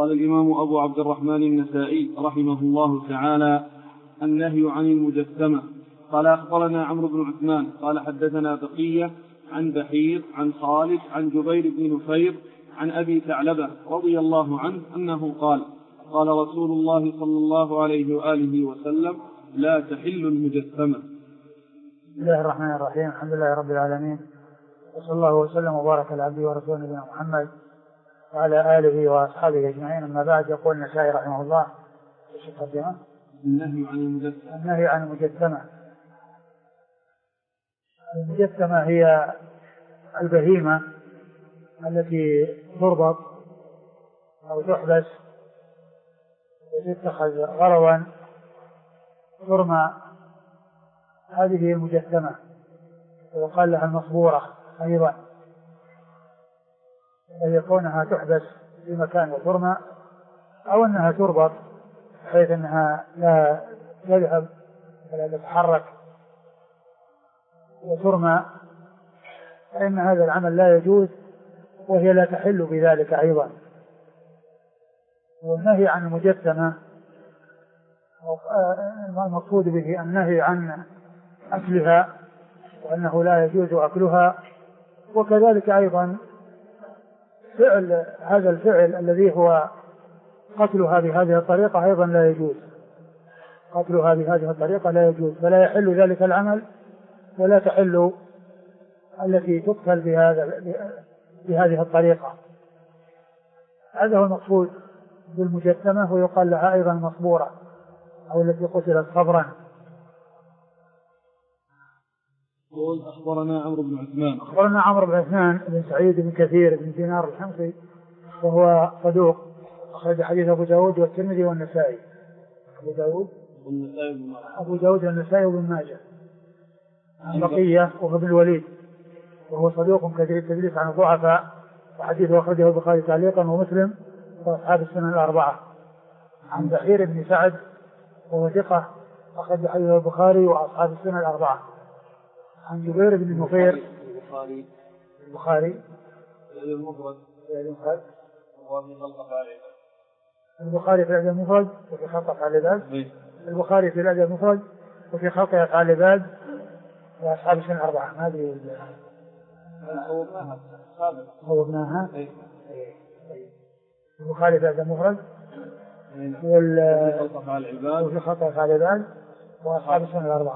قال الإمام أبو عبد الرحمن النسائي رحمه الله تعالى: النهي عن المجسمة. قال أخبرنا عمرو بن عثمان قال حدثنا بقية عن بحير عن خالد عن جبير بن نفير عن أبي ثعلبة رضي الله عنه أنه قال: قال رسول الله صلى الله عليه وآله وسلم: لا تحل المجسمة. بسم الله الرحمن الرحيم. الحمد لله رب العالمين، وصلى الله وسلم وبارك على عبده ورسوله نبينا محمد وعلى آله وأصحابه أجمعين. أما بعد، يقول النسائي رحمه الله: النهي عن المجسمة. النهي عن المجسمة. المجسمة هي البهيمة التي تربط أو تحبس وتتخذ غرضا ترمى، هذه هي المجسمة، ويقال لها المصبورة أيضا، أي كونها تحبس في مكان وترمى، أو أنها تربط بحيث أنها لا تذهب ولا تتحرك وترمى، فإن هذا العمل لا يجوز، وهي لا تحل بذلك أيضا. والنهي عن المجسمة المقصود به النهي عن أكلها، وأنه لا يجوز أكلها، وكذلك أيضا فعل هذا الفعل الذي هو قتلها بهذه الطريقة أيضا لا يجوز، قتلها بهذه الطريقة لا يجوز، فلا يحل ذلك العمل، ولا تحل التي تقتل بهذه الطريقة. هذا هو المقصود بالمجسمة، ويقال لها أيضا مصبورة، أو التي قتلت صبرا. قول أخبرنا عمرو بن عثمان. أخبرنا عمرو بن عثمان بن سعيد بن كثير بن دينار الحمصي، وهو صدوق، أخرج حديث أبو داود والترمذي والنسائي. أبو داود والنسائي وابن ماجه. عن بقية وهو ابن الوليد، وهو صدوق كثير التدليس عن الضعفاء، وحديثه أخرجه البخاري تعليقا ومسلم وأصحاب السنن الأربعة. عن بحير بن سعد وهو ثقة، أخرج حديثه البخاري وأصحاب السنن الأربعة. عن جبير بن نفير. البخاري في الأدب المفرد وفي خلق أفعال العباد. البخاري في الأدب المفرد وفي خلق أفعال العباد وأصحاب السنن الأربعة. ما أدري صوبناها. البخاري في الأدب المفرد وفي خلق أفعال العباد وأصحاب السنن الأربعة.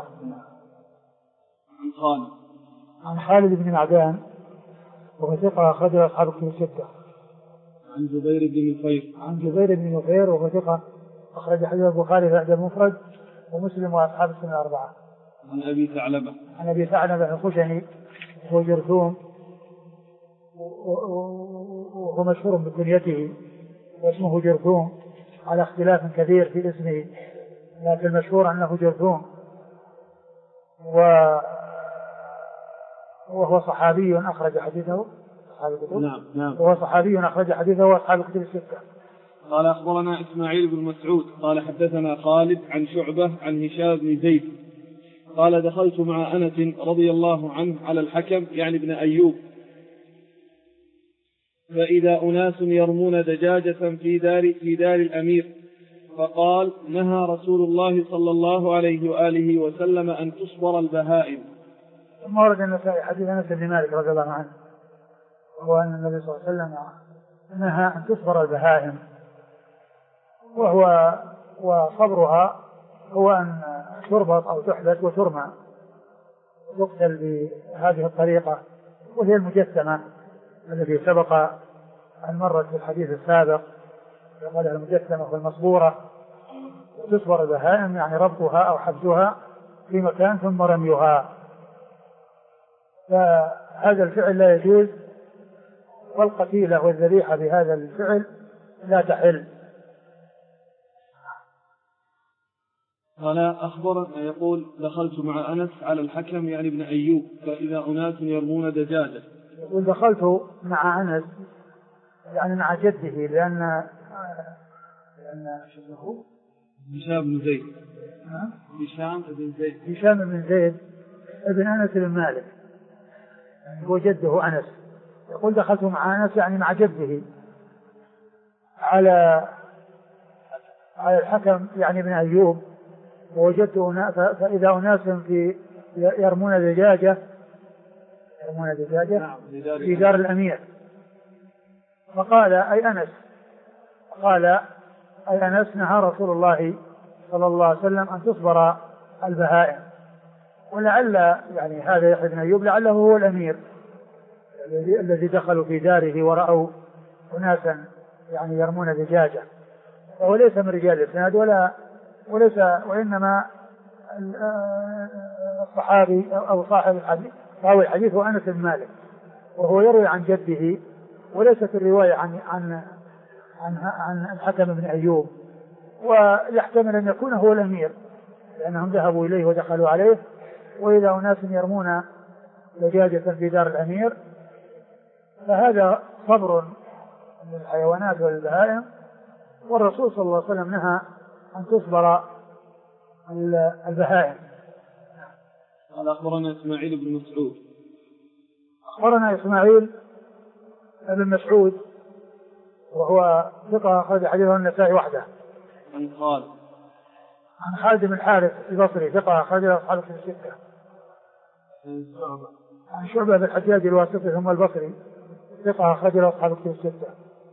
عن خالد بن معدان وهو ثقة، أخرج أصحاب الكتب الستة. عن جبير بن نفير وهو ثقة، أخرج حديث البخاري في الأدب المفرد ومسلم وأصحاب السنن الأربعة. عن أبي ثعلبة الخشني وهو جرثوم، وهو مشهور بكنيته واسمه جرثوم، على اختلاف كثير في اسمه، لكن المشهور أنه جرثوم، وهو صحابي أخرج حديثه أصحاب الكتب. نعم. وهو صحابي أخرج حديثه أصحاب الكتب الستة. قال أخبرنا إسماعيل بن مسعود قال حدثنا خالد عن شعبة عن هشام بن زيد قال: دخلت مع أنس رضي الله عنه على الحكم يعني ابن أيوب، فإذا أناس يرمون دجاجة في دار الأمير، فقال: نهى رسول الله صلى الله عليه وآله وسلم أن تصبر البهائم. ثم ورد النسائي حديث أنس بن مالك رضي الله عنه، وهو أن النبي صلى الله عليه وسلم نهى أن تصبر البهائم، وصبرها هو أن تربط أو تحبس وترمى وتقتل بهذه الطريقة، وهي المجسمة التي سبق أن مرت في الحديث السابق، قال المجسمة والمصبورة. وتصبر البهائم يعني ربطها أو حبسها في مكان ثم رميها، فهذا الفعل لا يجوز، والقتيلة والذبيحة بهذا الفعل لا تحل. قال يقول: دخلت مع أنس على الحكم يعني ابن أيوب، فإذا أناس يرمون دجاجة. يقول: دخلت مع أنس يعني مع جده، لأن شبهه هشام بن زيد ابن أنس بن مالك، هو جده أنس. يقول: دخلت مع أنس يعني مع جده على الحكم يعني بن أيوب، ووجدت فإذا أناس يرمون دجاجة في دار الأمير، فقال أي أنس، قال أي أنس نهى رسول الله صلى الله عليه وسلم أن تصبر البهائم. ولعل يعني هذا يحيى بن أيوب لعله هو الأمير الذي دخلوا في داره ورأوا أناسا يعني يرمون دجاجة، وهو ليس من رجال الإسناد وليس، وإنما الصحابي أو صاحب الحديث راوي الحديث هو أنس بن مالك، وهو يروي عن جده، وليست الرواية عن الحكم بن أيوب، ويحتمل أن يكون هو الأمير لأنهم ذهبوا إليه ودخلوا عليه. وإذا أناس يرمون دجاجة في دار الأمير فهذا صبر من الحيوانات والبهائم، والرسول صلى الله عليه وسلم نهى أن تصبر البهائم. قال أخبرنا إسماعيل بن مسعود. أخبرنا إسماعيل بن مسعود وهو ثقة أخرج حديثه النسائي وحده. عن خالد بن الحارث البصري ثقة أخرج أصحاب الكتب الستة. عن شعبة بن الحجاج الواسطي ثم البصري ثقة أخرج أصحاب الكتب الستة.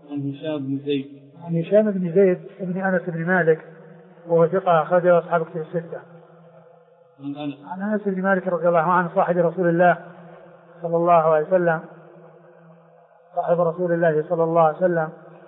عن هشام بن زيد بن أنس بن مالك وهو ثقة أخرج أصحاب الكتب الستة. عن أنس بن مالك رضي الله عنه صاحب رسول الله صلى الله عليه وسلم، صاحب رسول الله صلى الله عليه وسلم،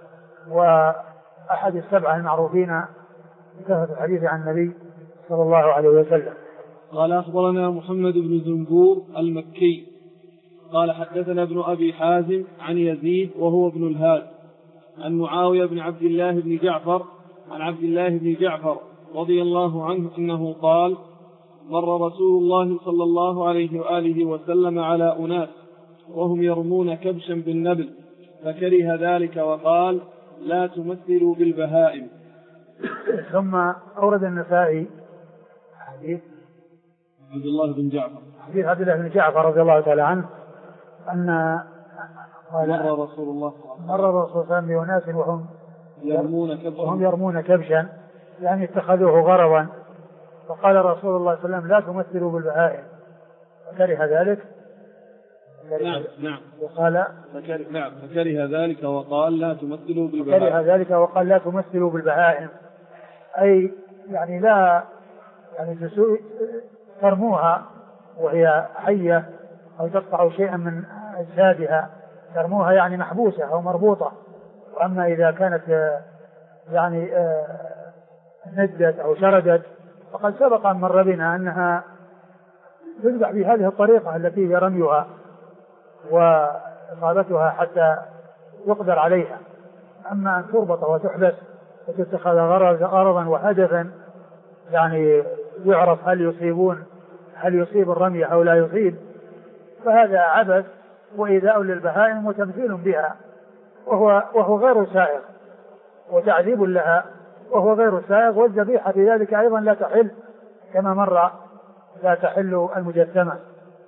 وأحد السبعة المعروفين بكثرة الحديث عن النبي صلى الله عليه وسلم. قال أخبرنا محمد بن زنبور المكي قال حدثنا ابن أبي حازم عن يزيد وهو ابن الهاد عن معاوية بن عبد الله بن جعفر عن عبد الله بن جعفر رضي الله عنه أنه قال مر رسول الله صلى الله عليه وآله وسلم على أناس وهم يرمون كبشا بالنبل فكره ذلك وقال لا تمثلوا بالبهائم. ثم أورد النسائي حديث عبد الله بن جعفر، حديث عبد الله بن جعفر رضي الله تعالى عنه أن مر رسول الله صلى الله عليه وسلم بأناس وهم يرمون كبشا يعني اتخذوه غرضا، فقال رسول الله صلى الله عليه وسلم لا تمثلوا بالبهائم فكره ذلك. نعم. وقال فكره ذلك وقال لا تمثلوا بالبهائم. فكره ذلك وقال لا تمثلوا بالبهائم، أي يعني لا يعني ترموها وهي حية أو تقطع شيئا من أجسادها، ترموها يعني محبوسة أو مربوطة. وأما إذا كانت يعني ندت أو شردت فقد سبق أن مر بنا أنها تذبح بهذه الطريقة التي هي رميها وإصابتها حتى يقدر عليها. أما أن تربط وتحبس وتتخذ غرضا وهدفا يعني يعرف هل يصيب الرمي أو لا يصيب، فهذا عبث وإيذاء للبهائم وتمثيل بها وهو غير سائغ، وتعذيب لها وهو غير سائغ. والذبيحة في ذلك أيضا لا تحل كما مر، لا تحل المجسمة.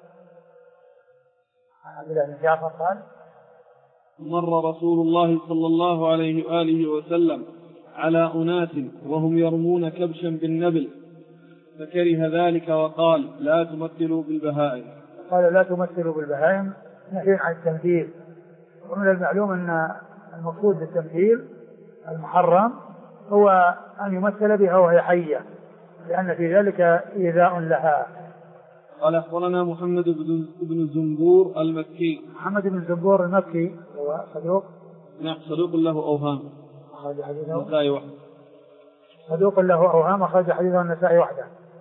عبد الله بن جعفر قال مر رسول الله صلى الله عليه وآله وسلم على أناس وهم يرمون كبشا بالنبل فكره ذلك وقال لا تمثلوا بالبهائم. قال لا تمثلوا بالبهائم نهي عن التمثيل. ومن المعلوم أن المقصود بالتمثيل المحرم هو أن يمثل بها وهي حية، لأن في ذلك إيذاء لها. قال أخبرنا محمد بن زنبور المكي. محمد بن زنبور المكي هو صدوق؟ نعم صدوق له أوهام أخرج حديثه النسائي وحده. صدوق له أوهام أخرج حديثه النسائي وحده.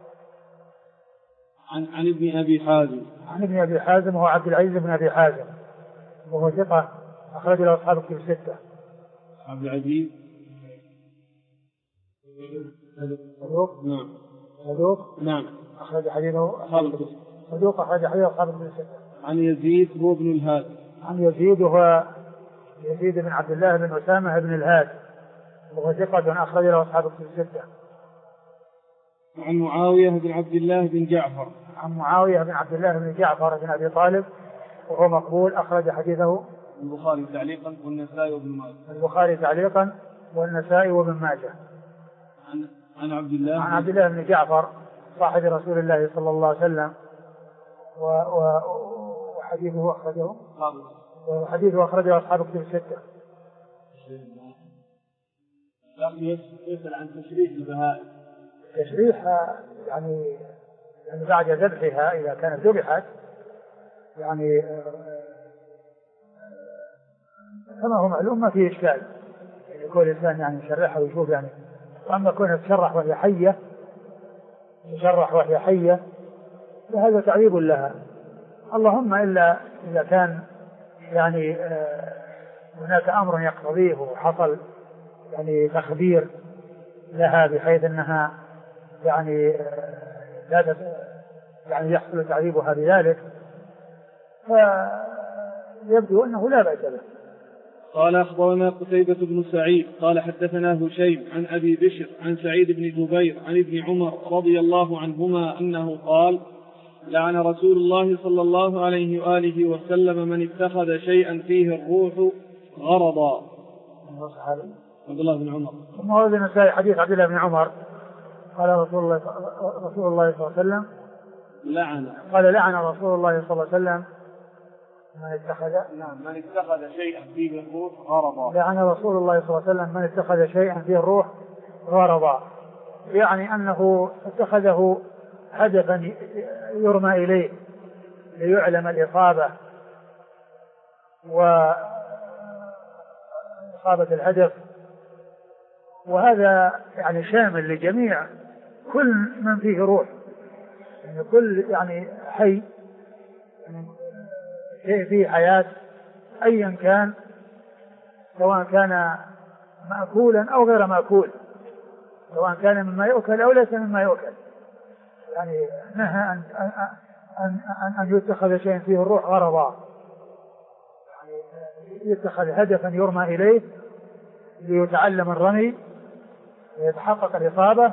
عن ابن أبي حازم. عن ابن أبي حازم هو عبد العزيز بن أبي حازم وهو ثقة أخرج له أصحاب الكتب الستة. عبد العزيز صدوق؟ نعم. صدوق؟ نعم. أخرج حديثه أصحاب الكتب. صدوق أخرج حديثه أصحاب الكتب الستة. عن يزيد هو ابن الهاد. عن يزيد وهو يزيد بن عبد الله بن أسامة بن الهاد وهو ثقة أخرج له أصحاب الكتب الستة. عن معاوية بن عبد الله بن جعفر. عن معاوية بن عبد الله بن جعفر بن أبي طالب وهو مقبول أخرج حديثه البخاري تعليقا والنسائي وابن ماجه. البخاري تعليقا والنسائي وابن ماجه. عن عبد الله عن عبد الله بن جعفر صاحب رسول الله صلى الله عليه وسلم وحديثه أخرجه أصحاب كتب الستة. لكن يسأل عن تشريح البهائم. تشريحها يعني بعد ذبحها إذا كانت ذبحت يعني كما هو معلوم ما فيه إشكال، يعني يكون الإنسان يعني يشرحها ويشوف يعني. وأما كونها تشرح وهي حية فهذا تعذيب لها، اللهم إلا إذا كان يعني هناك أمر يقتضيه وحصل يعني تخدير لها بحيث أنها يعني لا يعني يحصل تعذيبها بذلك، فيبدو أنه لا بأس به. قال أخبرنا قتيبة بن سعيد قال حدثنا هشيم عن أبي بشر عن سعيد بن جبير عن ابن عمر رضي الله عنهما أنه قال: لعن رسول الله صلى الله عليه وآله وسلم من اتخذ شيئا فيه الروح غرضا. عبد الله بن عمر. ثم ورد النسائي حديث عبد الله بن عمر قال رسول الله صلى الله عليه وسلم لعن رسول الله صلى الله عليه وسلم من اتخذ شيئا فيه الروح غرضا. لعن رسول الله صلى الله عليه وسلم من اتخذ شيئا فيه الروح غرضا، يعني أنه اتخذه هدفا يرمى إليه ليعلم الإصابة وإصابة الهدف، وهذا يعني شامل لجميع كل من فيه روح، يعني كل يعني حي شيء فيه حياة أيا كان، سواء كان مأكولا أو غير مأكول، سواء كان مما يؤكل أو ليس مما يؤكل، يعني نهى أن يتخذ شيء فيه الروح غرضا، يعني يتخذ هدفا يرمى إليه ليتعلم الرمي ويتحقق الإصابة،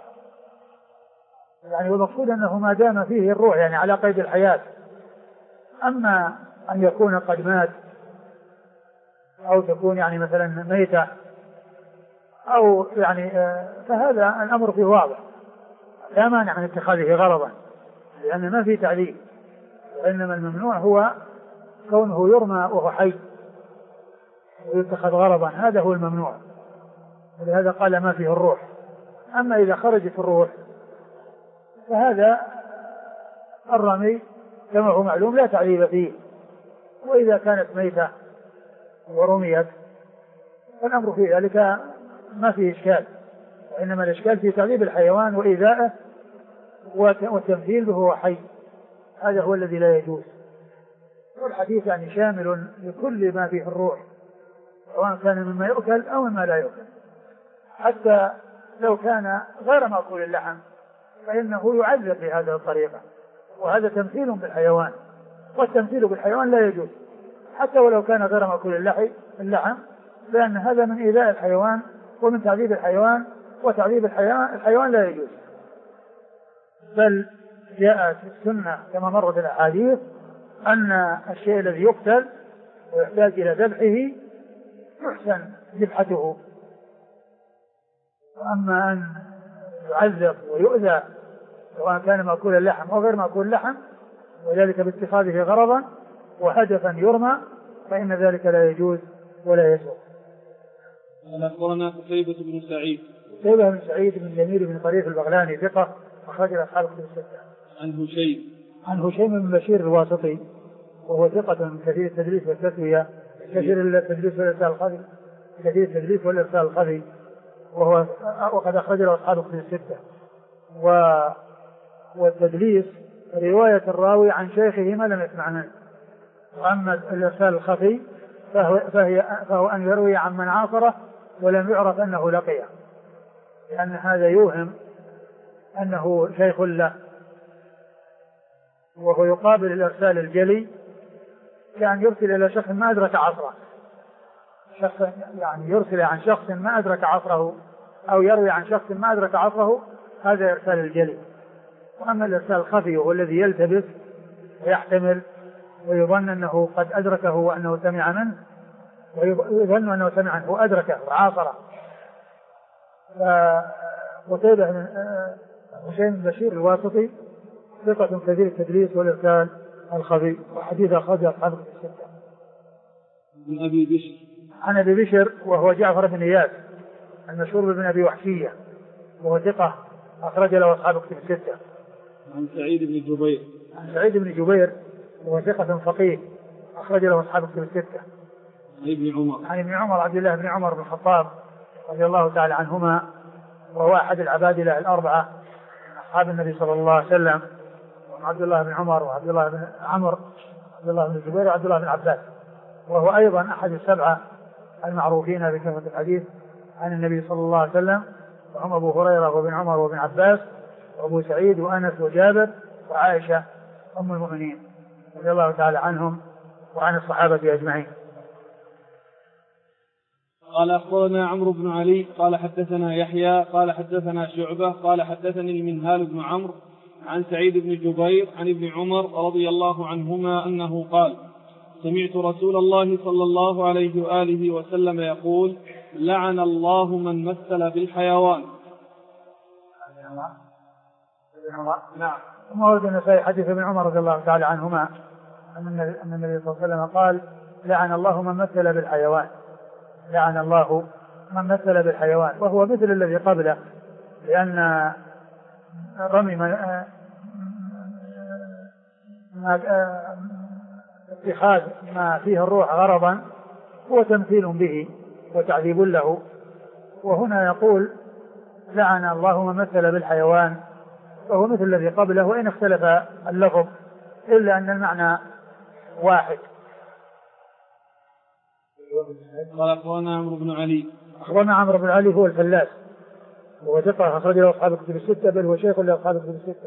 يعني والمقصود أنه ما دام فيه الروح يعني على قيد الحياة. أما أن يكون قد مات أو تكون يعني مثلا ميتة أو يعني فهذا الأمر فيه واضح، لا مانع من اتخاذه غرضا لأن ما فيه تعذيب، وإنما الممنوع هو كونه يرمى وهو حي ويتخذ غرضا، هذا هو الممنوع، ولهذا قال ما فيه الروح. أما إذا خرجت الروح فهذا الرمي كما هو معلوم لا تعذيب فيه، وإذا كانت ميتة ورميت فالأمر في ذلك ما فيه إشكال، وإنما الإشكال في تعذيب الحيوان وإيذائه والتمثيل به هو حي، هذا هو الذي لا يجوز. والحديث يعني شامل لكل ما فيه الروح، سواء كان مما يؤكل أو مما لا يؤكل، حتى لو كان غير مأكول اللحم فإنه يعذب بهذه الطريقة، وهذا تمثيل بالحيوان، والتمثيل بالحيوان لا يجوز حتى ولو كان غير مأكول اللحم، لأن هذا من إيذاء الحيوان ومن تعذيب الحيوان، وتعذيب الحيوان لا يجوز. بل جاءت السنة كما مرت الأحاديث أن الشيء الذي يقتل ويحتاج إلى ذبحه يحسن ذبحته، وأما أن يعذب ويؤذى سواء كان مأكول اللحم أو غير مأكول اللحم وذلك باتخاذه غرضا وهدفا يرمى فإن ذلك لا يجوز ولا يسوء. أخبرنا قتيبة بن سعيد. قتيبة بن سعيد بن جميل بن طريف البغلاني ثقة أخرج أصحاب الكتب الستة. عن هشيم بن بشير الواسطي وهو ثقة كثير التدليس والتسوية، كثير التدليس والإرسال الخفي، وقد أخرج له أصحاب الكتب الستة. والتدليس رواية الراوي عن شيخه ما لم يسمع منه، وأما الإرسال الخفي فهو أن يروي عن من عاصره ولم يعرف أنه لقيه، لأن هذا يوهم أنه شيخ له، وهو يقابل الإرسال الجلي كأن يرسل إلى شخص ما أدرك عصره، شخص يعني يرسل عن شخص ما أدرك عصره أو يروي عن شخص ما أدرك عصره، هذا إرسال الجلي. وأما الإرسال الخفي هو الذي يلتبس ويحتمل ويظن أنه قد أدركه وأنه سمع منه، ويظن أنه سمع عنه وأدركه وعاصره قتيبة بن حسين بن بشير الواسطي ثقة كثير التدليس والإرسال الخفي، وحديث أخرجه أصحاب الستة. عن أبي بشر، عن أبي بشر وهو جعفر بن إياس المشهور بن أبي وحشية وهو ثقة أخرج له أصحاب الستة. عن سعيد بن جبير، عن سعيد بن جبير وهو ثقة فقيه أخرج له أصحاب الستة. عن ابن عمر، عن ابن عمر عبد الله بن عمر بن الخطاب رضي الله تعالى عنهما، وهو أحد العبادلة الأربعة من أصحاب النبي صلى الله عليه وسلم، عبد الله بن عمر وعبد الله بن عمرو عبد الله بن الزبير وعبد الله بن عباس، وهو أيضا أحد السبعة المعروفين بكثرة الحديث عن النبي صلى الله عليه وسلم، وهم أبو هريرة وابن عمر وابن عباس وأبو سعيد وأنس وجابر وعائشة أم المؤمنين رضي الله تعالى عنهم وعن الصحابة أجمعين. قال أخبرنا عمرو بن علي قال حدثنا يحيى قال حدثنا شعبة قال حدثني المنهال بن عمرو عن سعيد بن جبير عن ابن عمر رضي الله عنهما أنه قال: سمعت رسول الله صلى الله عليه وآله وسلم يقول: لعن الله من مثل بالحيوان. نعم. ثم ورد النسائي حديث ابن عمر رضي الله تعالى عنهما أن النبي صلى الله عليه وسلم قال: لعن الله من مثل بالحيوان. لعن الله من مثل بالحيوان، وهو مثل الذي قبله، لأن رمي اتخاذ ما فيه الروح غرضا هو تمثيل به وتعذيب له. وهنا يقول: لعن الله من مثل بالحيوان، وهو مثل الذي قبله وإن اختلف اللفظ إلا أن المعنى واحد. قال أخبرنا عمرو بن علي. أخبرنا عمرو بن علي هو الفلاس وهو ثقة أخرج له أصحاب الكتب الستة، بل هو شيخ لأصحاب الكتب الستة.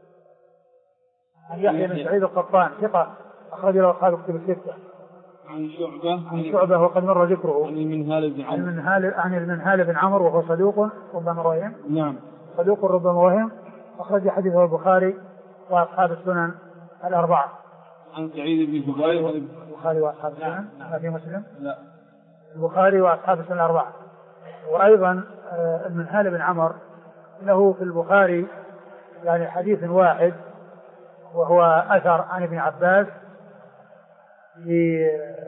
عن يحيى بن سعيد القطان ثقة أخرج له أصحاب الكتب الستة. عن شعبة وقد مر ذكره. عن المنهال بن عمرو. عن المنهال بن عمرو وهو صدوق ربما وهم. نعم. صدوق ربما وهم، أخرج حديثه البخاري وأصحاب السنن الأربعة. عن سعيد بن جبير. البخاري وأصحاب السنن. ما في مسلم؟ لا. البخاري وأصحاب السنن الأربعة. وأيضا المنهال بن عمرو له في البخاري يعني حديث واحد، وهو أثر عن ابن عباس في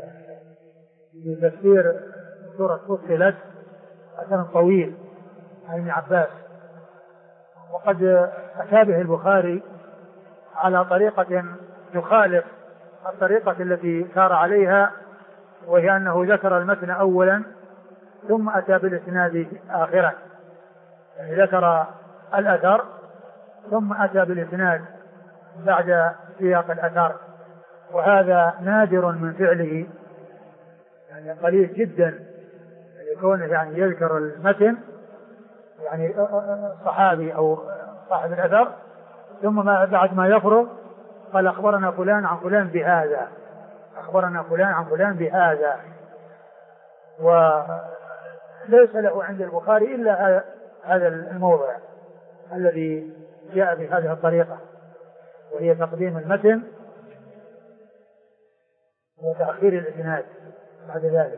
تفسير سورة فصلت، أثر طويل عن ابن عباس، وقد أتى به البخاري على طريقة تخالف الطريقة التي سار عليها، وهي أنه ذكر المتن أولا ثم أتى بالإسناد آخرا، يعني ذكر الأثر ثم أتى بالإسناد بعد سياق الأثر، وهذا نادر من فعله، يعني قليل جدا يكون يعني يذكر المتن يعني صحابي أو صاحب الأثر ثم بعد ما يفرغ قال: أخبرنا فلان عن فلان بهذا، أخبرنا فلان عن فلان بهذا. وليس له عند البخاري إلا هذا الموضع الذي جاء بهذه الطريقة، وهي تقديم المتن وتأخير الإسناد بعد ذلك.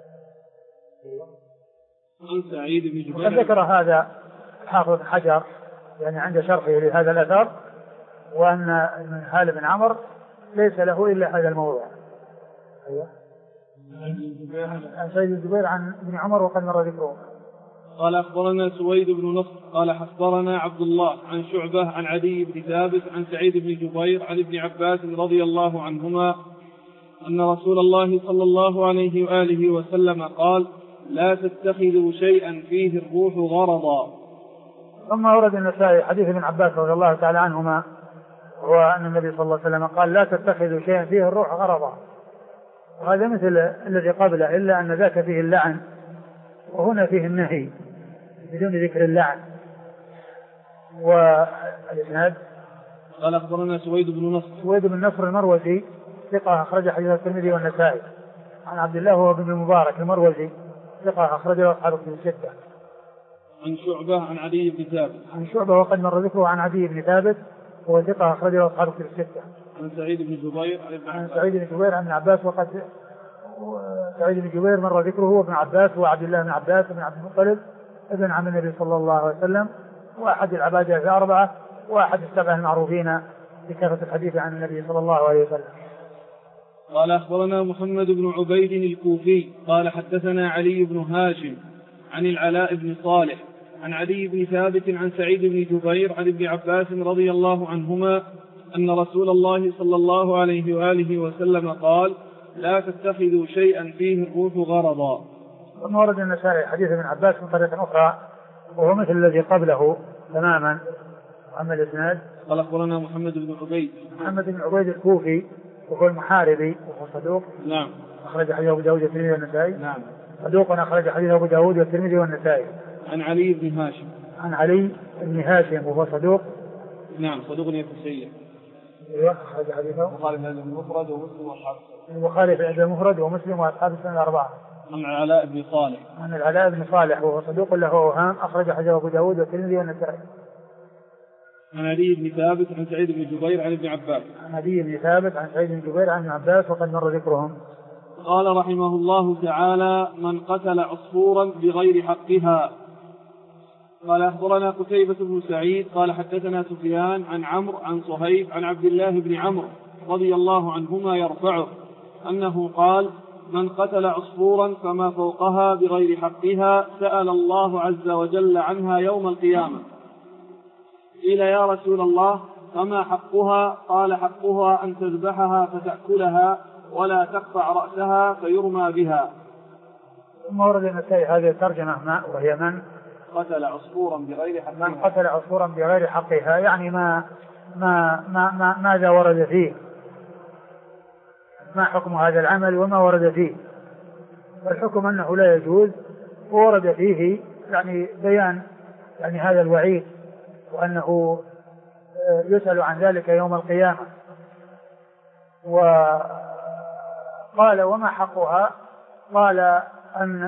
وقد ذكر هذا حافظ حجر يعني عند شرحه لهذا الأثر، وأن المنهال بن عمرو ليس له إلا هذا الموضع. أيوة. عن سيد الزبير عن ابن عمر وقد مر ذكره. قال أخبرنا سويد بن نصر قال أخبرنا عبد الله عن شعبة عن عدي بن ثابت عن سعيد بن جبير عن ابن عباس رضي الله عنهما أن رسول الله صلى الله عليه وآله وسلم قال: لا تتخذوا شيئا فيه الروح غرضا. ثم ورد النسائي حديث ابن عباس رضي الله تعالى عنهما، هو أن النبي صلى الله عليه وسلم قال: لا تتخذوا شيئا فيه الروح غرضا، وهذا مثل الذي قبله إلا أن ذاك فيه اللعن وهنا فيه النهي بدون ذكر اللعن. والإسناد قال أخبرنا سويد بن نصر المروزي ثقة أخرج حديث الترمذي والنسائي عن عبد الله وهو بن المبارك المروزي ثقة أخرجه أصحاب الكتب الستة. عن شعبة عن عدي بن ثابت. عن شعبة وقد مر ذكره عن عدي بن ثابت وهو ثقة أخرجه أصحاب الكتب الستة. عن سعيد بن جبير عن ابن عباس، وقد سعيد بن جبير مر ذكره هو ابن عباس وعبد الله بن عباس بن عبد المطلب ابن عم النبي صلى الله عليه وسلم، وأحد العبادة الأربعة، وأحد السبع المعروفين بكثرة الحديث عن النبي صلى الله عليه وسلم. قال أخبرنا محمد بن عبيد الكوفي قال حدثنا علي بن هاشم عن العلاء بن صالح عن علي بن ثابت عن سعيد بن جبير عن ابن عباس رضي الله عنهما أن رسول الله صلى الله عليه وآله وسلم قال لا تتخذوا شيئا فيه الروح غرضا. ثم ورد النسائي حديث ابن عباس من طريق أخرى وهو مثل الذي قبله تماما. أما الإسناد قال أخبرنا محمد بن عبيد الكوفي وهو المحاربي وهو صدوق. نعم. أخرج حديث أبو داود والترمذي والنسائي. نعم. صدوق أخرج حديث أبو داود والترمذي والنسائي. عن علي بن هاشم. عن علي بن هاشم وهو صدوق. نعم صدوق يتسيء. أيوة أخرج حديثه البخاري في المفرد ومسلم وأصحاب السنن. البخاري في المفرد ومسلم وأصحاب السنن الأربعة. عن العلاء بن صالح. عن العلاء بن صالح وهو صدوق له أوهام أخرج حديث أبو داود والترمذي والنسائي. عن علي بن ثابت عن سعيد بن جبير عن ابن عباس. عن علي بن ثابت عن سعيد بن جبير عن ابن عباس وقد مر ذكرهم. قال رحمه الله تعالى من قتل عصفورا بغير حقها. قال أخبرنا قتيبة بن سعيد قال حدثنا سفيان عن عمرو عن صهيب عن عبد الله بن عمرو رضي الله عنهما يرفعه أنه قال من قتل عصفورا فما فوقها بغير حقها سأل الله عز وجل عنها يوم القيامة. قيل يا رسول الله فما حقها؟ قال حقها أن تذبحها فتأكلها ولا تقطع رأسها فيرمى بها. ثم ورد النسائي هذه الترجمة وهي من قتل عصفورا بغير حقها. من قتل عصفورا بغير حقها يعني ماذا ورد فيه، ما حكم هذا العمل وما ورد فيه. والحكم أنه لا يجوز، وورد فيه يعني بيان يعني هذا الوعيد وأنه يسأل عن ذلك يوم القيامة. وقال وما حقها؟ قال أن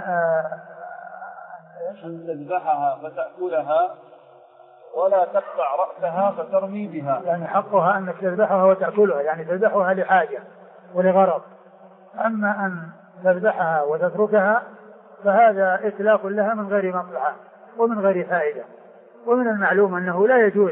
تذبحها فتأكلها ولا تقطع رأسها فترمي بها. يعني حقها أنك تذبحها وتأكلها، يعني تذبحها لحاجة ولغرض. أما أن تذبحها وتتركها فهذا إتلاف لها من غير مصلحة ومن غير فائدة. ومن المعلوم أنه لا يجوز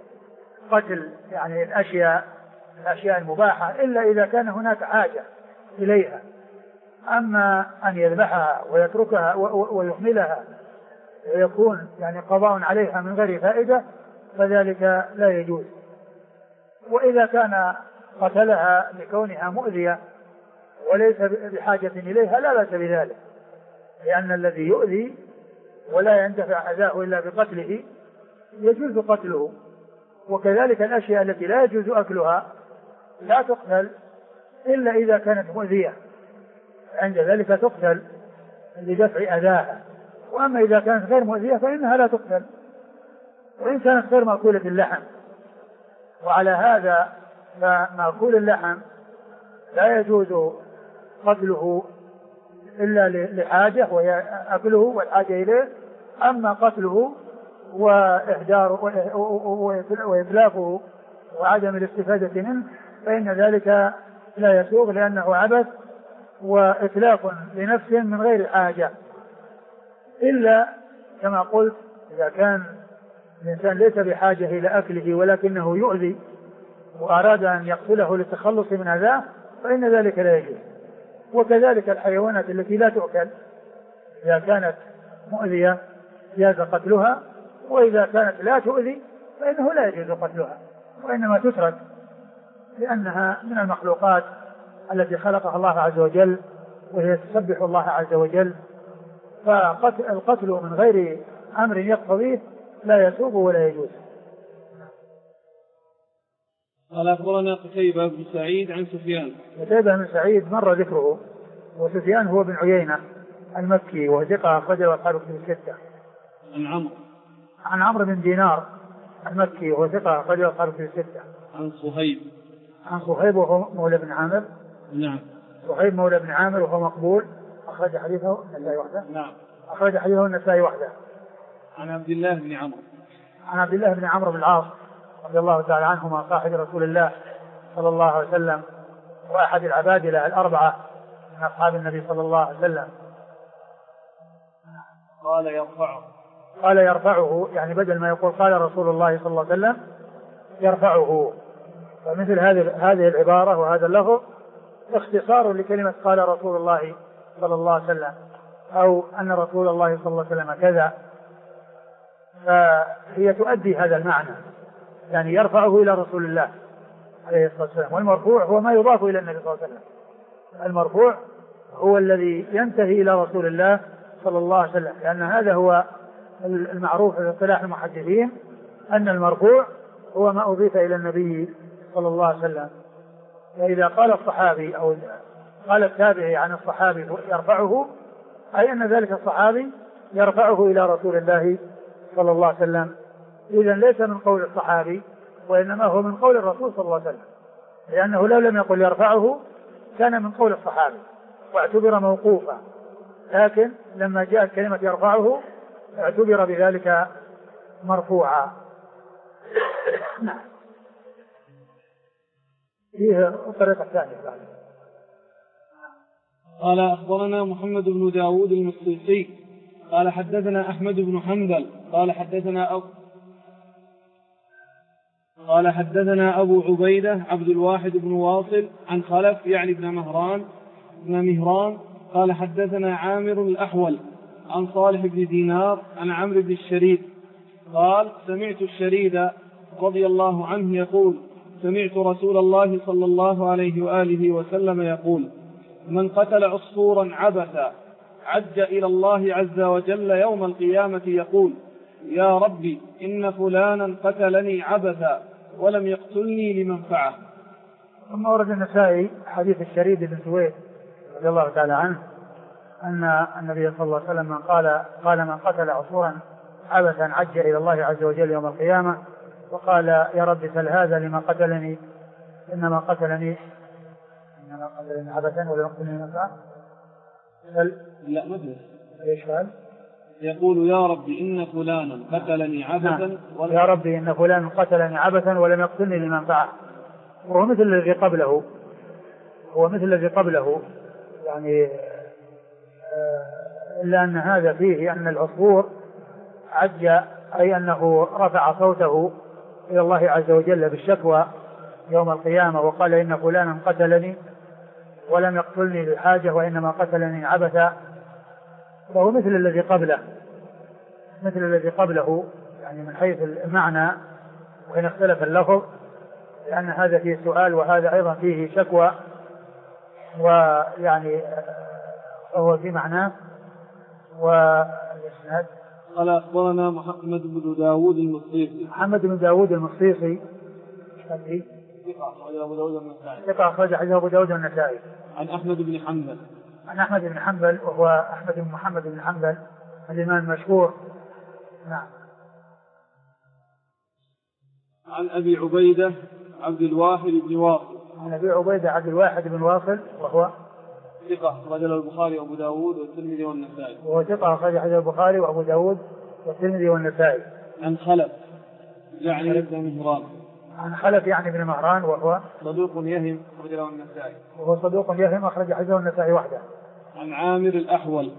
قتل يعني الأشياء المباحة إلا إذا كان هناك حاجة إليها. أما أن يذبحها ويتركها ويهملها ويكون يعني قضاء عليها من غير فائدة فذلك لا يجوز. وإذا كان قتلها لكونها مؤذية وليس بحاجة إليها لا بأس بذلك، لأن الذي يؤذي ولا يندفع أذاه إلا بقتله يجوز قتله. وكذلك الأشياء التي لا يجوز أكلها لا تقتل إلا إذا كانت مؤذية، عند ذلك تقتل لدفع أذاها. وأما إذا كانت غير مؤذية فإنها لا تقتل، وإن كانت غير مأكولة اللحم. وعلى هذا فمأكول اللحم لا يجوز قتله إلا لحاجة وأكله والحاجة إليه. أما قتله وإهداره وإتلافه وعدم الاستفادة منه فإن ذلك لا يسوغ، لأنه عبث وإتلاف لنفس من غير حاجة. إلا كما قلت إذا كان الإنسان ليس بحاجة إلى أكله ولكنه يؤذي وأراد أن يقتله للتخلص من أذاه فإن ذلك لا يجوز. وكذلك الحيوانات التي لا تؤكل إذا كانت مؤذية جاز قتلها، وإذا كانت لا تؤذي فإنه لا يجوز قتلها وإنما تترك، لأنها من المخلوقات التي خلقها الله عز وجل وهي تسبح الله عز وجل. فالقتل من غير أمر يقتضيه لا يسوغ ولا يجوز. قال أخبرنا قتيبة بن سعيد عن سفيان. قتيبة بن سعيد مر ذكره، وسفيان هو بن عيينة المكي وثقة أخرجه أصحاب الكتب الستة. عن عمرو بن دينار المكي وهو ثقة أخرجه أصحاب الكتب الستة. عن صهيب وهو مولى بن عامر. نعم. صهيب مولى بن عامر وهو مقبول أخرج حديثه النسائي وحده. نعم. أخرج حديثه النسائي وحده. عن عبد الله بن عمرو. عن عبد الله بن عمرو بن العاص رضي الله تعالى عنهما صاحب رسول الله صلى الله عليه وسلم وأحد العبادلة الأربعة من أصحاب النبي صلى الله عليه وسلم. قال يرفعه. قال يرفعه، يعني بدل ما يقول قال رسول الله صلى الله عليه وسلم يرفعه. فمثل هذه العبارة وهذا اللفظ اختصار لكلمة قال رسول الله صلى الله عليه وسلم، أو أن رسول الله صلى الله عليه وسلم كذا، فهي تؤدي هذا المعنى، يعني يرفعه إلى رسول الله عليه الصلاة والسلام. والمرفوع هو ما يضاف إلى النبي صلى الله عليه وسلم، المرفوع هو الذي ينتهي إلى رسول الله صلى الله عليه وسلم، لأن هذا هو المعروف في اصطلاح المحدثين، أن المرفوع هو ما أضيف إلى النبي صلى الله عليه وسلم. فإذا قال الصحابي أو قال التابعي عن الصحابي يرفعه، أي أن ذلك الصحابي يرفعه إلى رسول الله صلى الله عليه وسلم. إذن ليس من قول الصحابي، وإنما هو من قول الرسول صلى الله عليه وسلم، لأنه لو لم يقل يرفعه كان من قول الصحابي واعتبر موقوفا، لكن لما جاءت كلمة يرفعه اعتبر بذلك مرفوعا. نعم. فيه الطريقة الثانية بعد. قال أخبرنا محمد بن داود المصيصي قال حدثنا أحمد بن حنبل قال حدثنا أبو عبيدة عبد الواحد بن واصل عن خلف يعني بن مهران قال حدثنا عامر الأحول عن صالح بن دينار عن عمرو بن الشريد قال سمعت الشريد رضي الله عنه يقول سمعت رسول الله صلى الله عليه وآله وسلم يقول من قتل عصفورا عبثا عج إلى الله عز وجل يوم القيامة يقول يا ربي إن فلانا قتلني عبثا ولم يقتلني لمنفعه. ثم ورد النسائي حديث الشريد بن سويد رضي الله تعالى عنه أن النبي صلى الله عليه وسلم قال من قتل عصفورا عبثا عج إلى الله عز وجل يوم القيامة وقال يا رب سل هذا لما قتلني إنما قتلني عبثا ولم يقتلني لمنفعه. لا مثل ايش قال؟ يقول يا ربي إن فلانا قتلني عبثا يا ربي إن فلانا قتلني عبثا ولم يقتلني لمنفعه. وهو مثل الذي قبله يعني إلا أن هذا فيه أن العصفور عج أي أنه رفع صوته إلى الله عز وجل بالشكوى يوم القيامة وقال إن فلانا قتلني ولم يقتلني لحاجة وإنما قتلني عبثا. فهو مثل الذي قبله يعني من حيث المعنى، وإن اختلف اللفظ لأن هذا فيه سؤال وهذا أيضا فيه شكوى، ويعني هو في معناه. والإسناد قال أخبرنا محمد بن داود المصيصي ثقة أخرج حديث أبو داود النسائي عن أحمد بن حنبل وهو أحمد بن محمد بن حنبل الإمام المشهور. نعم. عن أبي عبيدة عبد الواحد بن واصل وهو ثقة أخرج البخاري وأبو داود والترمذي والنسائي. وهو ثقة أخرج حديث البخاري وأبو داود والترمذي والنسائي. عن خلف يعني بن مهران وهو صدوق يهم أخرج حديثه النسائي وحده. عن عامر الأحول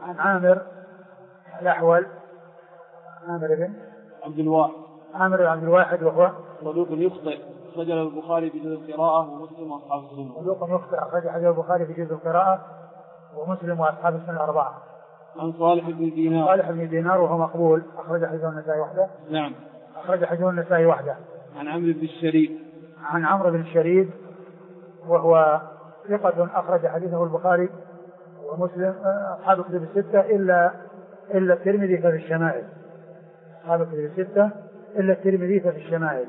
عامر بن عبد الواحد وهو صدوق يخطئ أخرج البخاري في جزء القراءة ومسلم وأصحاب السنة. صدوق يخطئ أخرج حديث البخاري في جزء القراءة ومسلم وأصحاب السنة الأربعة. عن صالح بن دينار وهو مقبول أخرج حديث النسائي وحده. نعم. أخرج حديث النسائي وحده. عن عمرو بن الشريد وهو ثقة أخرج حديثه البخاري ومسلم أصحاب الكتب الستة إلا الترمذي ففي الشمائل. أصحاب الكتب الستة إلا الترمذي ففي الشمائل.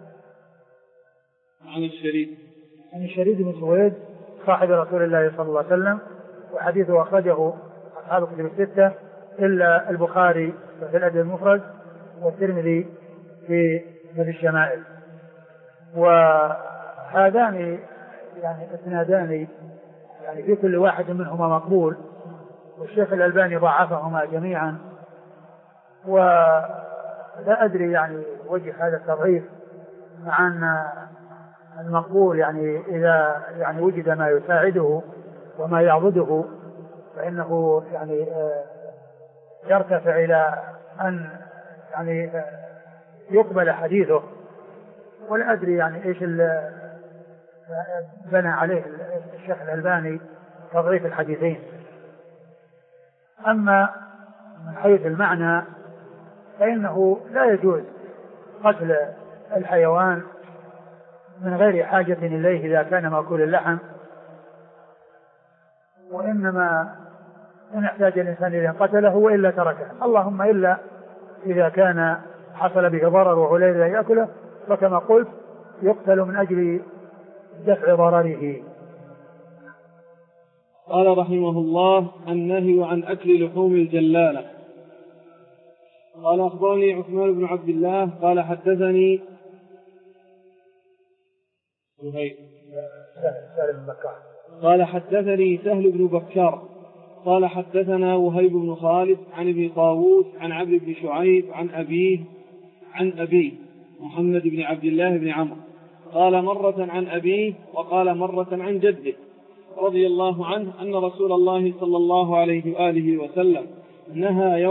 عن الشريد بن سويد صاحب رسول الله صلى الله عليه وسلم، وحديثه أخرجه أصحاب الكتب الستة إلا البخاري في الأدب المفرد والترمذي في الشمائل. وهذان يعني اسنادان يعني في كل واحد منهما مقبول، والشيخ الألباني ضعفهما جميعا، ولا أدري يعني وجه هذا التضعيف، مع أن المقبول يعني إذا يعني وجد ما يساعده وما يعضده فإنه يعني يرتفع إلى أن يعني يقبل حديثه، ولا أدري يعني إيش بنى عليه الشيخ الألباني تضعيف الحديثين. أما من حيث المعنى فإنه لا يجوز قتل الحيوان من غير حاجة إليه إذا كان مأكول اللحم، وإنما إن احتاج الإنسان إلى أن قتله وإلا تركه، اللهم إلا إذا كان حصل به ضرر وهو لا يريد أن يأكله، فكما قلت يقتل من أجل دفع ضرره. قال رحمه الله: النهي عن أكل لحوم الجلالة. قال أخبرني عثمان بن عبد الله قال حدثني قال حدثني سهل بن بكار قال حدثنا وهيب بن خالد عن ابن طاووس عن عبد بن شعيب عن أبيه محمد بن عبد الله بن عمرو قال مرة عن أبيه وقال مرة عن جده رضي الله عنه أن رسول الله صلى الله عليه وآله وسلم نهى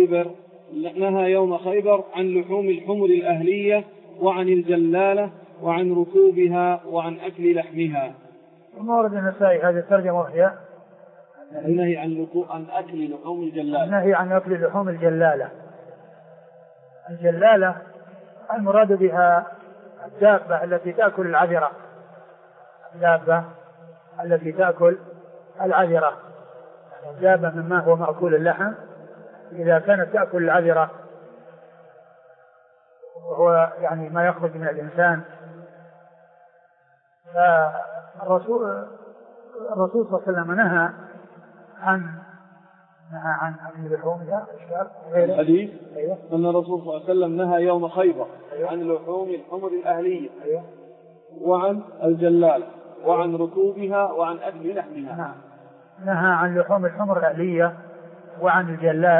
يوم خيبر عن لحوم الحمر الأهلية وعن الجلالة وعن ركوبها وعن أكل لحمها. ورد النسائي هذه الترجمة وهي النهي عن أكل لحوم الجلالة. النهي عن أكل لحوم الجلالة. الجلالة المراد بها الدابة التي تأكل العذرة، الدابة التي تأكل العذرة، الدابة مما هو مأكول اللحم إذا كانت تأكل العذرة وهو يعني ما يخرج من الإنسان. فالرسول صلى الله عليه وسلم نهى عن أكل لحومها. الحديث أن الرسول صلى الله عليه وسلم نهى يوم خيبر عن لحوم الحمر الأهلية وعن الجلالة وعن ركوبها وعن أكل لحمها. نهى عن لحوم الحمر الأهلية وعن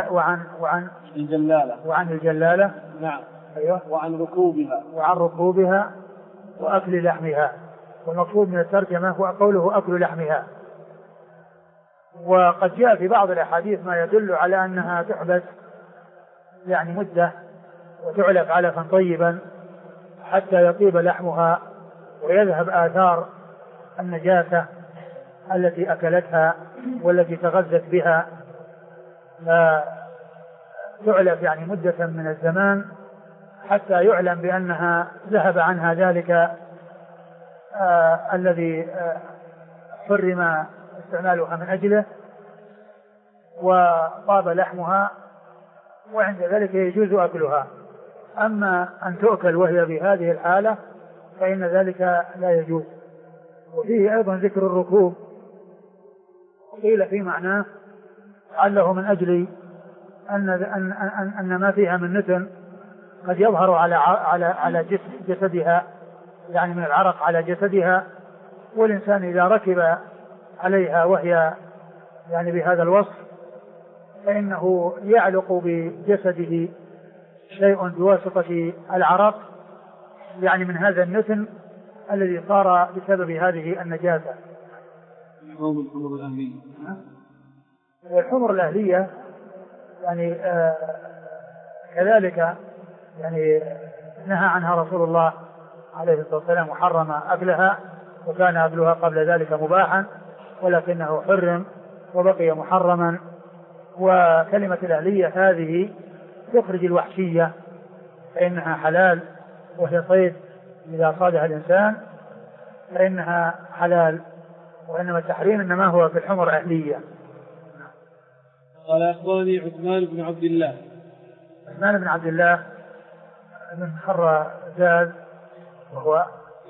الجلالة نعم. وعن ركوبها وأكل لحمها. والمقصود من الترجمة هو قوله أكل لحمها. وقد جاء في بعض الأحاديث ما يدل على أنها تحبس يعني مدة وتعلف علفا طيبا حتى يطيب لحمها ويذهب آثار النجاسة التي أكلتها والتي تغذت بها، فتعلف يعني مدة من الزمان حتى يعلم بأنها ذهب عنها ذلك الذي حرم استعمالها من أجله وطاب لحمها، وعند ذلك يجوز أكلها. أما أن تؤكل وهي بهذه الحالة فإن ذلك لا يجوز. وفيه أيضا ذكر الركوب، قيل في معناه لعله من أجل أن ما فيها من نتن قد يظهر على جسدها، يعني من العرق على جسدها، والإنسان إذا ركب عليها وهي يعني بهذا الوصف فإنه يعلق بجسده شيء بواسطة العرق يعني من هذا النتن الذي صار بسبب هذه النجاسة. الحمر الأهلية. والحمر الأهلية يعني كذلك يعني نهى عنها رسول الله عليه الصلاة والسلام وحرم أكلها، وكان أكلها قبل ذلك مباحا ولكنه حرم وبقي محرما. وكلمة الأهلية هذه تخرج الوحشية فإنها حلال، وهي صيد إذا صادها الإنسان فإنها حلال، وإنما التحريم إنما هو في الحمر أهلية. قال أخبرني عثمان بن عبد الله بن خرزاز وهو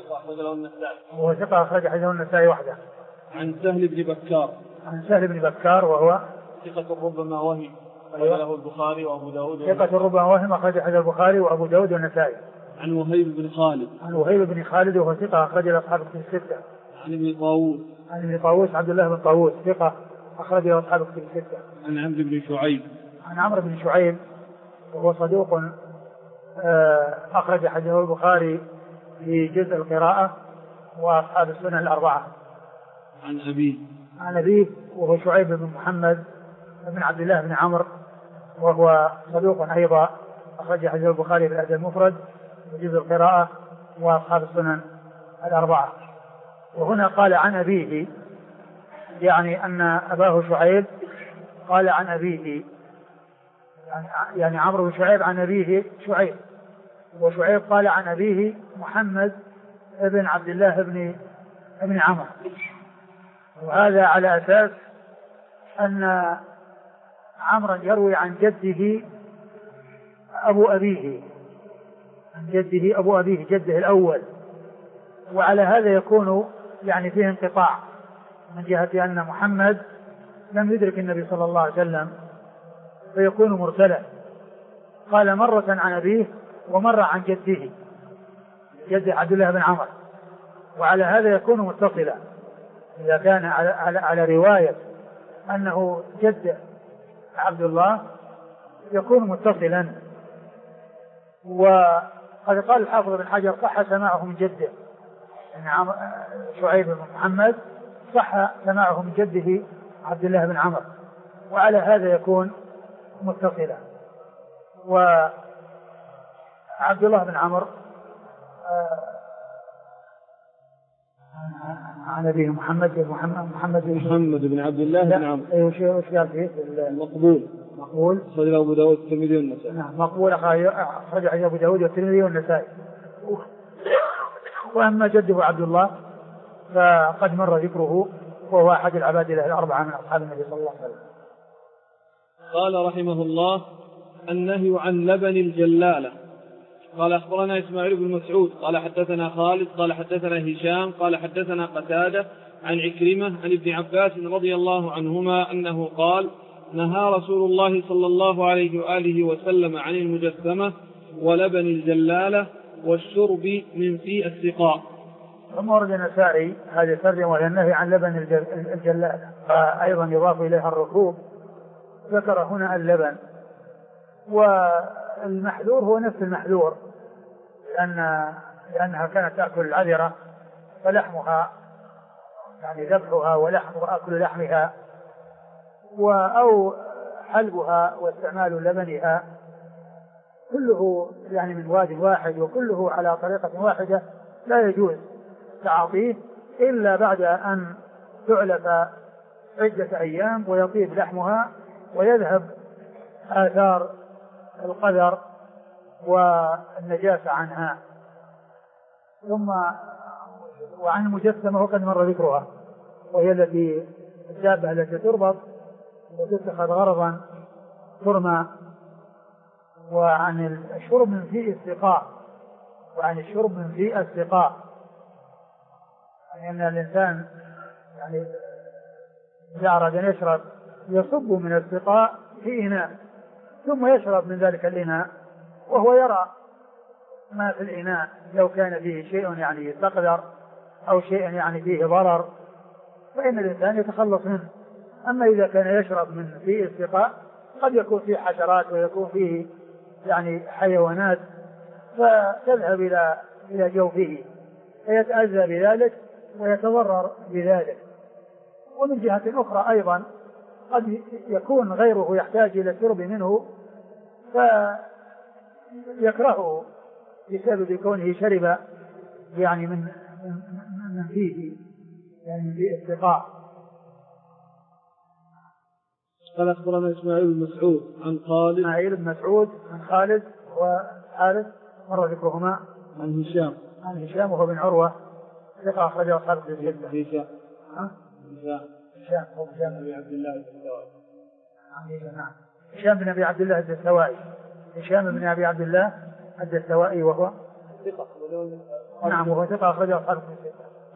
ثقة أخرج حديثه النسائي وحده. عن سهل بن بكار وهو ثقة ربما وهم أخرج له البخاري وأبو داود. ثقة ربما وهم أخرج حديث البخاري وأبو داود والنسائي. عن وهيب بن خالد وهو ثقة أخرج له أصحاب الكتب الستة. عن ابن طاووس عبد الله بن طاووس ثقة أخرج له أصحاب الكتب الستة. عن عمرو بن شعيب وهو صدوق أخرج حديثه البخاري في جزء القراءة وأصحاب السنن الأربعة. عن أبيه وهو شعيب بن محمد بن عبد الله بن عمرو وهو صدوق أيضا، أخرج حديث البخاري في الأدب المفرد وجزء القراءة وأصحاب السنن الأربعة. وهنا قال عن أبيه، يعني أن أباه شعيب قال عن أبيه، يعني عمرو بن شعيب عن أبيه شعيب، وشعيب قال عن أبيه محمد بن عبد الله بن عمرو. وهذا على أساس أن عمرا يروي عن جده أبو أبيه، عن جده أبو أبيه جده الأول، وعلى هذا يكون يعني فيه انقطاع من جهة أن محمد لم يدرك النبي صلى الله عليه وسلم فيكون مرسلا. قال مرة عن أبيه ومرة عن جده جد عبد الله بن عمرو، وعلى هذا يكون متصلا إذا كان على رواية أنه جد عبد الله يكون متصلا. وقد قال الحافظ بن حجر صح سماعه من جده، يعني شعيب بن محمد صح سماعه من جده عبد الله بن عمرو، وعلى هذا يكون متصلا. وعبد الله بن عمرو عن أبيه محمد بن عبد الله بن عمرو. ايش قال فيه؟ مقبول صدر أبو داود والترمذي والنسائي. نعم، مقبول أخرج أبو داود والترمذي والنسائي. وأما جده عبد الله فقد مر ذكره، وهو أحد العبادلة الأربعة من أصحاب النبي صلى الله عليه وسلم. قال رحمه الله: النهي عن لبن الجلالة. قال أخبرنا إسماعيل بن مسعود قال حدثنا خالد قال حدثنا هشام قال حدثنا قتادة عن عكرمة عن ابن عباس رضي الله عنهما أنه قال: نهى رسول الله صلى الله عليه وآله وسلم عن المجسمة ولبن الجلالة والشرب من في السقاء. ثم ورد النسائي هذه الترجمة وهي النهي عن لبن الجلالة، أيضا يضاف إليها الركوب. ذكر هنا اللبن، والمحذور هو نفس المحذور، لأنها كانت تأكل العذرة فلحمها يعني ذبحها ولحمها أكل لحمها، أو حلبها واستعمال لبنها، كله يعني من واد واحد وكله على طريقة واحدة، لا يجوز تعاطيه إلا بعد أن تعلف عدة أيام ويطيب لحمها ويذهب آثار القذر والنجاسة عنها. ثم وعن المجسمة وقد مر ذكرها، وهي الدابة التي تربط وتتخذ غرضا ترمى. وعن الشرب من في السقاء، يعني أن الإنسان يعني إذا أراد أن يشرب يصب من السقاء في إناء ثم يشرب من ذلك الإناء وهو يرى ما في الإناء، لو كان فيه شيء يعني يستقذر أو شيء يعني فيه ضرر فإن الإنسان يتخلص منه. أما إذا كان يشرب من في السقاء قد يكون فيه حشرات ويكون فيه يعني حيوانات فتذهب إلى جوفه فيتأذى بذلك ويتضرر بذلك. ومن جهة أخرى أيضا قد يكون غيره يحتاج إلى الشرب منه فيكرهه بسبب كونه شرب يعني من فيه يعني في السقاء. قال أخبرنا إسماعيل بن مسعود عن خالد وحارث مر ذكرهما، عن هشام وهو بن عروة ثقة أخرجه أصحاب الكتب. هشام بن عبد الله الدستوائي. هشام بن أبي عبد الله الدستوائي. هشام بن أبي عبد الله الدستوائي وهو ثقة. نعم، وهو ثقة أخرجه أصحاب الكتب.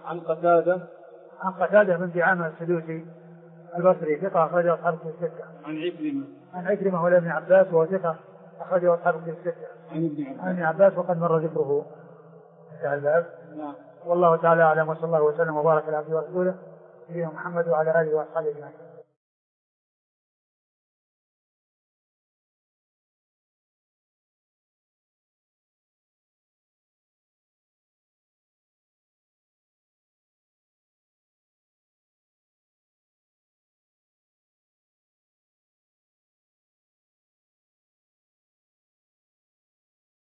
عن قتادة بن دعامة السدوسي البصري ثقة أخرجه أصحاب الكتب. عن عكرمة ولا ابن عباس وهو ثقة أخرجه أصحاب الكتب. عن ابن عباس وقد مر ذكره في الباب. نعم. والله تعالى أعلم، وصلى الله وسلم وبارك على عبده ورسوله نبينا محمد وعلى آله وأصحابه أجمعين.